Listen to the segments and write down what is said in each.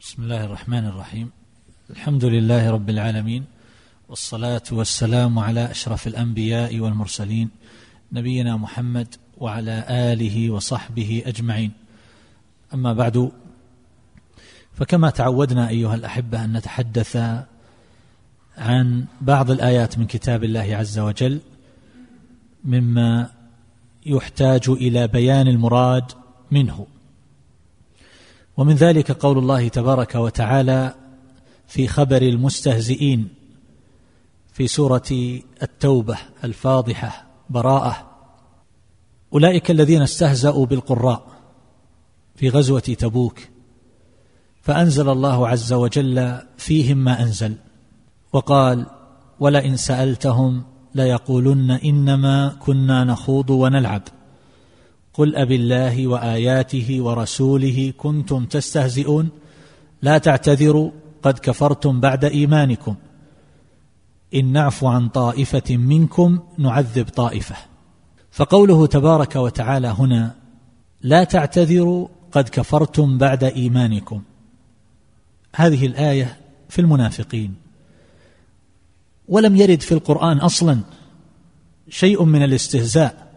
بسم الله الرحمن الرحيم. الحمد لله رب العالمين، والصلاة والسلام على أشرف الأنبياء والمرسلين نبينا محمد وعلى آله وصحبه أجمعين. أما بعد، فكما تعودنا أيها الأحبة أن نتحدث عن بعض الآيات من كتاب الله عز وجل مما يحتاج إلى بيان المراد منه، ومن ذلك قول الله تبارك وتعالى في خبر المستهزئين في سورة التوبة الفاضحة براءة: أولئك الذين استهزأوا بالقراء في غزوة تبوك فأنزل الله عز وجل فيهم ما أنزل، وقال: ولئن سألتهم ليقولن إنما كنا نخوض ونلعب قل أبالله وآياته ورسوله كنتم تستهزئون لا تعتذروا قد كفرتم بعد إيمانكم إن نعفو عن طائفة منكم نعذب طائفة. فقوله تبارك وتعالى هنا لا تعتذروا قد كفرتم بعد إيمانكم، هذه الآية في المنافقين، ولم يرد في القرآن أصلا شيء من الاستهزاء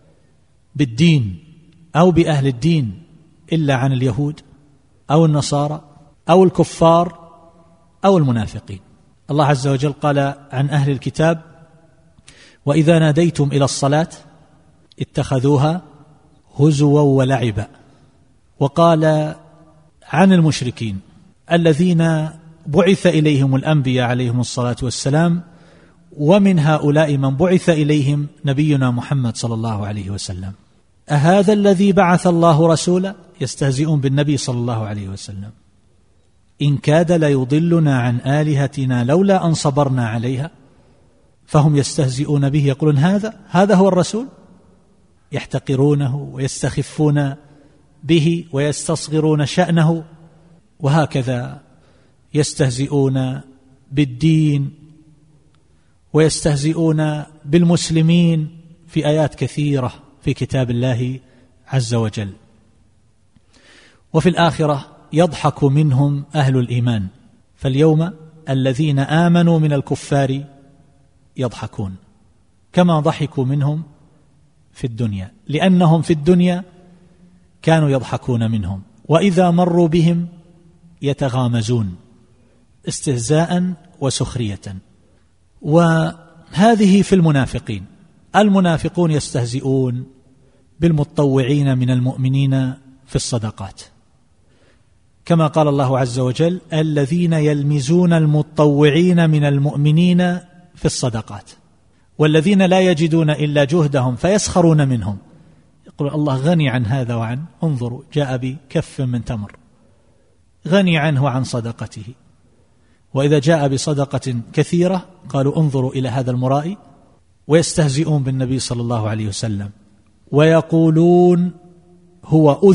بالدين أو بأهل الدين إلا عن اليهود أو النصارى أو الكفار أو المنافقين. الله عز وجل قال عن أهل الكتاب: وإذا ناديتم إلى الصلاة اتخذوها هزوا ولعبا. وقال عن المشركين الذين بعث إليهم الأنبياء عليهم الصلاة والسلام، ومن هؤلاء من بعث إليهم نبينا محمد صلى الله عليه وسلم: أهذا الذي بعث الله رسولا؟ يستهزئون بالنبي صلى الله عليه وسلم: إن كاد ليضلنا عن آلهتنا لولا أن صبرنا عليها. فهم يستهزئون به، يقولون هذا هو الرسول، يحتقرونه ويستخفون به ويستصغرون شأنه، وهكذا يستهزئون بالدين ويستهزئون بالمسلمين في آيات كثيرة في كتاب الله عز وجل. وفي الآخرة يضحك منهم أهل الإيمان، فاليوم الذين آمنوا من الكفار يضحكون كما ضحكوا منهم في الدنيا، لأنهم في الدنيا كانوا يضحكون منهم، وإذا مروا بهم يتغامزون استهزاء وسخرية. وهذه في المنافقين. المنافقون يستهزئون بالمتطوعين من المؤمنين في الصدقات، كما قال الله عز وجل: الذين يلمزون المتطوعين من المؤمنين في الصدقات والذين لا يجدون إلا جهدهم فيسخرون منهم. يقول الله غني عن هذا وعن، انظروا جاء بكف من تمر، غني عنه عن صدقته. وإذا جاء بصدقة كثيرة قالوا انظروا إلى هذا المرائي. ويستهزئون بالنبي صلى الله عليه وسلم ويقولون هو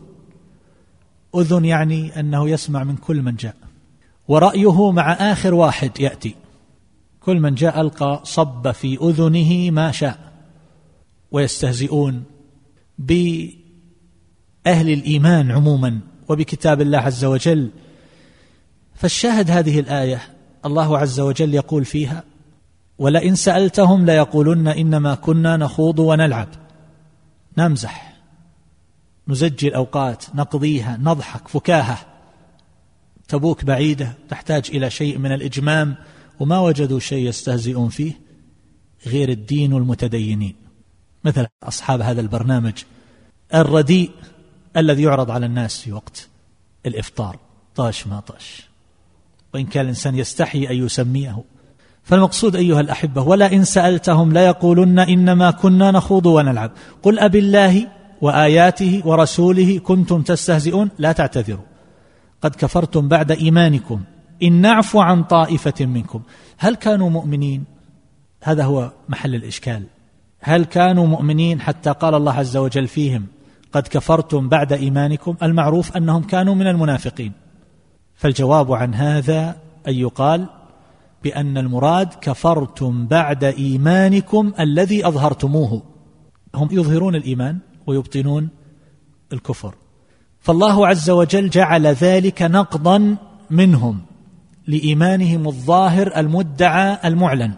أذن يعني أنه يسمع من كل من جاء، ورأيه مع آخر واحد يأتي، كل من جاء ألقى صب في أذنه ما شاء. ويستهزئون بأهل الإيمان عموما وبكتاب الله عز وجل. فالشاهد هذه الآية الله عز وجل يقول فيها: ولئن سألتهم ليقولن إنما كنا نخوض ونلعب، نمزح، نزجي الأوقات، نقضيها، نضحك، فكاهة. تبوك بعيدة تحتاج إلى شيء من الإجمام، وما وجدوا شيء يستهزئون فيه غير الدين والمتدينين، مثل أصحاب هذا البرنامج الرديء الذي يعرض على الناس في وقت الإفطار، طاش ما طاش، وإن كان الإنسان يستحي أن يسميه. فالمقصود أيها الأحبة: ولئن سألتهم ليقولن إنما كنا نخوض ونلعب قل أبالله وآياته ورسوله كنتم تستهزئون لا تعتذروا قد كفرتم بعد إيمانكم إن نعفو عن طائفة منكم. هل كانوا مؤمنين؟ هذا هو محل الإشكال. هل كانوا مؤمنين حتى قال الله عز وجل فيهم قد كفرتم بعد إيمانكم؟ المعروف أنهم كانوا من المنافقين. فالجواب عن هذا أن يقال بأن المراد كفرتم بعد إيمانكم الذي أظهرتموه. هم يظهرون الإيمان ويبطنون الكفر، فالله عز وجل جعل ذلك نقضا منهم لإيمانهم الظاهر المدعى المعلن.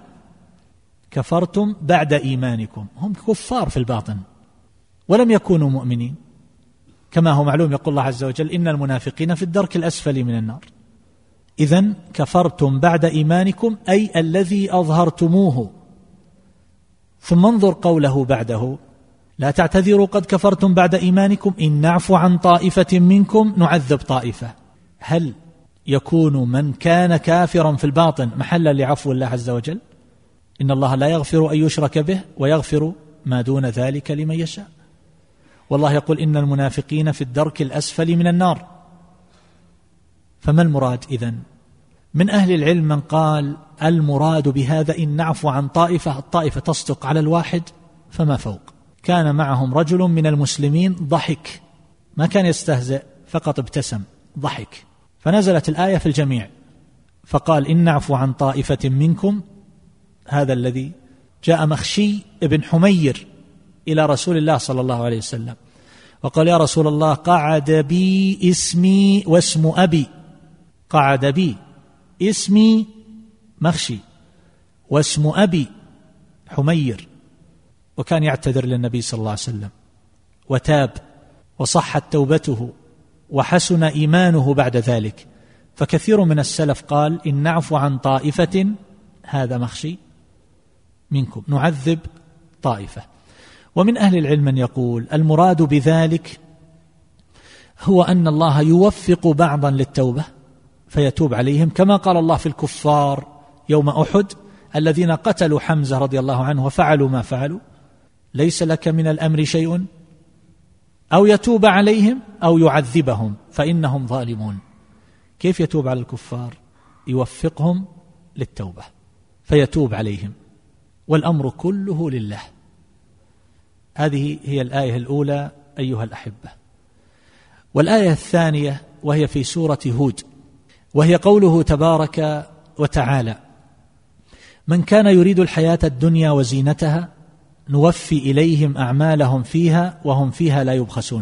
كفرتم بعد إيمانكم، هم كفار في الباطن ولم يكونوا مؤمنين، كما هو معلوم يقول الله عز وجل إن المنافقين في الدرك الأسفل من النار. إذن كفرتم بعد إيمانكم أي الذي أظهرتموه. ثم انظر قوله بعده لا تعتذروا قد كفرتم بعد إيمانكم إن نعفو عن طائفة منكم نعذب طائفة. هل يكون من كان كافرا في الباطن محلا لعفو الله عز وجل؟ إن الله لا يغفر أن يشرك به ويغفر ما دون ذلك لمن يشاء. والله يقول إن المنافقين في الدرك الأسفل من النار. فما المراد إذن؟ من أهل العلم من قال المراد بهذا إن نعفو عن طائفة، الطائفة تصدق على الواحد فما فوق. كان معهم رجل من المسلمين ضحك، ما كان يستهزئ، فقط ابتسم ضحك، فنزلت الآية في الجميع، فقال إن نعفو عن طائفة منكم. هذا الذي جاء مخشي ابن حمير إلى رسول الله صلى الله عليه وسلم وقال يا رسول الله قعد بي اسمي واسم أبي، قعد بي اسمي مخشي واسم أبي حمير، وكان يعتذر للنبي صلى الله عليه وسلم وتاب وصحت توبته وحسن إيمانه بعد ذلك. فكثير من السلف قال إن نعفو عن طائفة، هذا مخشي منكم، نعذب طائفة. ومن أهل العلم من يقول المراد بذلك هو أن الله يوفق بعضا للتوبة فيتوب عليهم، كما قال الله في الكفار يوم أحد الذين قتلوا حمزة رضي الله عنه وفعلوا ما فعلوا ليس لك من الأمر شيء أو يتوب عليهم أو يعذبهم فإنهم ظالمون. كيف يتوب على الكفار؟ يوفقهم للتوبة فيتوب عليهم، والأمر كله لله. هذه هي الآية الأولى أيها الأحبة. والآية الثانية وهي في سورة هود، وهي قوله تبارك وتعالى من كان يريد الحياة الدنيا وزينتها نوفي إليهم أعمالهم فيها وهم فيها لا يبخسون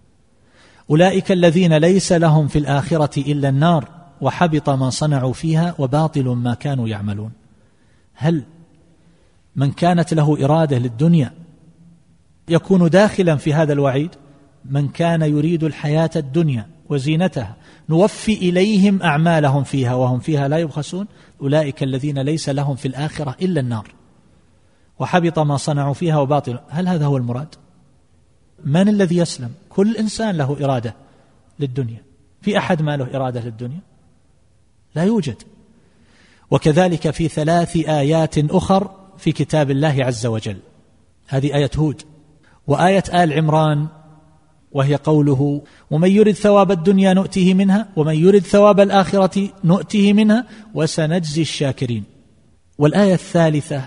أولئك الذين ليس لهم في الآخرة إلا النار وحبط ما صنعوا فيها وباطل ما كانوا يعملون. هل من كانت له إرادة للدنيا يكون داخلا في هذا الوعيد؟ من كان يريد الحياة الدنيا وزينتها نوفي إليهم أعمالهم فيها وهم فيها لا يبخسون أولئك الذين ليس لهم في الآخرة إلا النار وحبط ما صنعوا فيها وباطل. هل هذا هو المراد؟ من الذي يسلم؟ كل إنسان له إرادة للدنيا، في أحد ما له إرادة للدنيا؟ لا يوجد. وكذلك في 3 آيات أخر في كتاب الله عز وجل، هذه آية هود وآية آل عمران وهي قوله ومن يرد ثواب الدنيا نؤته منها ومن يرد ثواب الآخرة نؤته منها وسنجزي الشاكرين. والآية الثالثة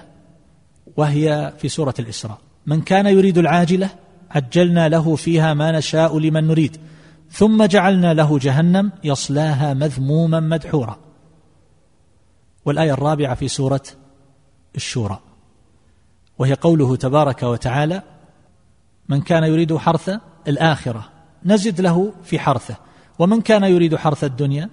وهي في سورة الإسراء من كان يريد العاجلة عجلنا له فيها ما نشاء لمن نريد ثم جعلنا له جهنم يصلاها مذموما مدحورا. والآية الرابعة في سورة الشورى وهي قوله تبارك وتعالى من كان يريد حرث الآخرة نزد له في حرثه ومن كان يريد حرث الدنيا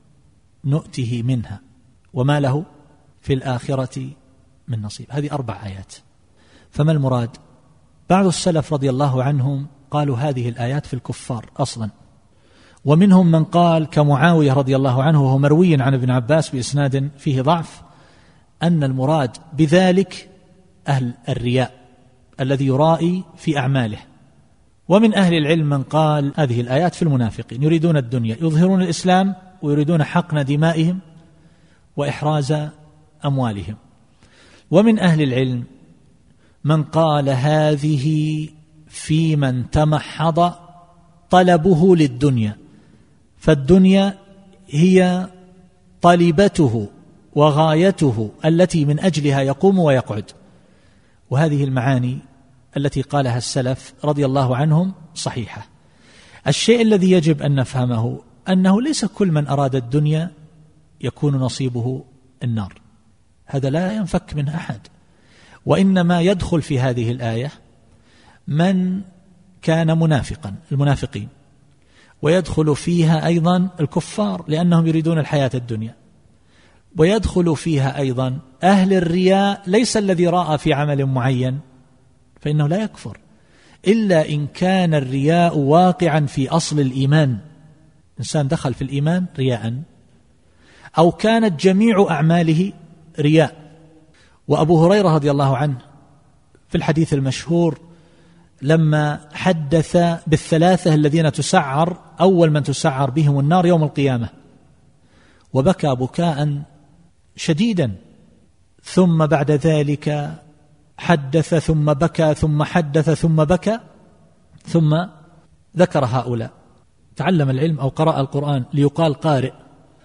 نؤته منها وما له في الآخرة من نصيب. هذه 4 آيات. فما المراد؟ بعض السلف رضي الله عنهم قالوا هذه الآيات في الكفار أصلا، ومنهم من قال كمعاوية رضي الله عنه وهو مروي عن ابن عباس بإسناد فيه ضعف أن المراد بذلك أهل الرياء الذي يرائي في أعماله. ومن أهل العلم من قال هذه الآيات في المنافقين يريدون الدنيا يظهرون الإسلام ويريدون حقن دمائهم وإحراز أموالهم. ومن أهل العلم من قال هذه في من تمحض طلبه للدنيا، فالدنيا هي طلبته وغايته التي من أجلها يقوم ويقعد. وهذه المعاني التي قالها السلف رضي الله عنهم صحيحة. الشيء الذي يجب أن نفهمه أنه ليس كل من أراد الدنيا يكون نصيبه النار، هذا لا ينفك منه أحد، وإنما يدخل في هذه الآية من كان منافقا، المنافقين، ويدخل فيها أيضا الكفار لأنهم يريدون الحياة الدنيا، ويدخل فيها أيضا أهل الرياء، ليس الذي رأى في عمل معين فإنه لا يكفر إلا إن كان الرياء واقعا في أصل الإيمان، إنسان دخل في الإيمان رياء، أو كانت جميع أعماله رياء. وأبو هريرة رضي الله عنه في الحديث المشهور لما حدث بالثلاثة الذين تسعر، أول من تسعر بهم النار يوم القيامة، وبكى بكاء شديدا، ثم بعد ذلك حدث ثم بكى ثم حدث ثم بكى، ثم ذكر هؤلاء: تعلم العلم أو قرأ القرآن ليقال قارئ،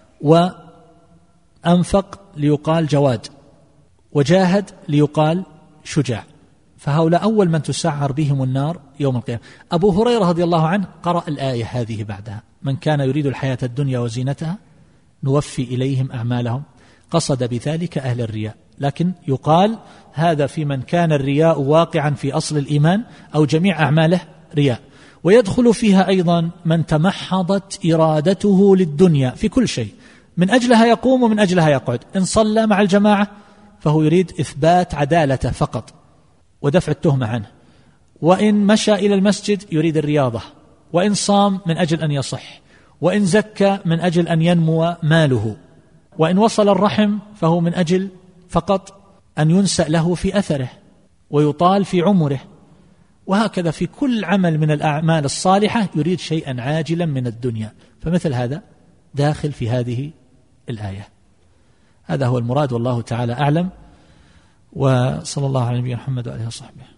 وأنفق ليقال جواد، وجاهد ليقال شجاع. فهؤلاء أول من تسعر بهم النار يوم القيامة. أبو هريرة رضي الله عنه قرأ الآية هذه بعدها: من كان يريد الحياة الدنيا وزينتها نوفي إليهم أعمالهم، قصد بذلك أهل الرياء، لكن يقال هذا في من كان الرياء واقعا في أصل الإيمان أو جميع أعماله رياء. ويدخل فيها أيضا من تمحضت إرادته للدنيا في كل شيء، من أجلها يقوم ومن أجلها يقعد. إن صلى مع الجماعة فهو يريد إثبات عدالته فقط ودفع التهمة عنه، وإن مشى إلى المسجد يريد الرياضة، وإن صام من أجل أن يصح، وإن زكى من أجل أن ينمو ماله، وإن وصل الرحم فهو من أجل فقط أن ينسأ له في أثره ويطال في عمره. وهكذا في كل عمل من الأعمال الصالحة يريد شيئا عاجلا من الدنيا، فمثل هذا داخل في هذه الآية. هذا هو المراد، والله تعالى أعلم، وصلى الله على نبينا محمد وآله وصحبه.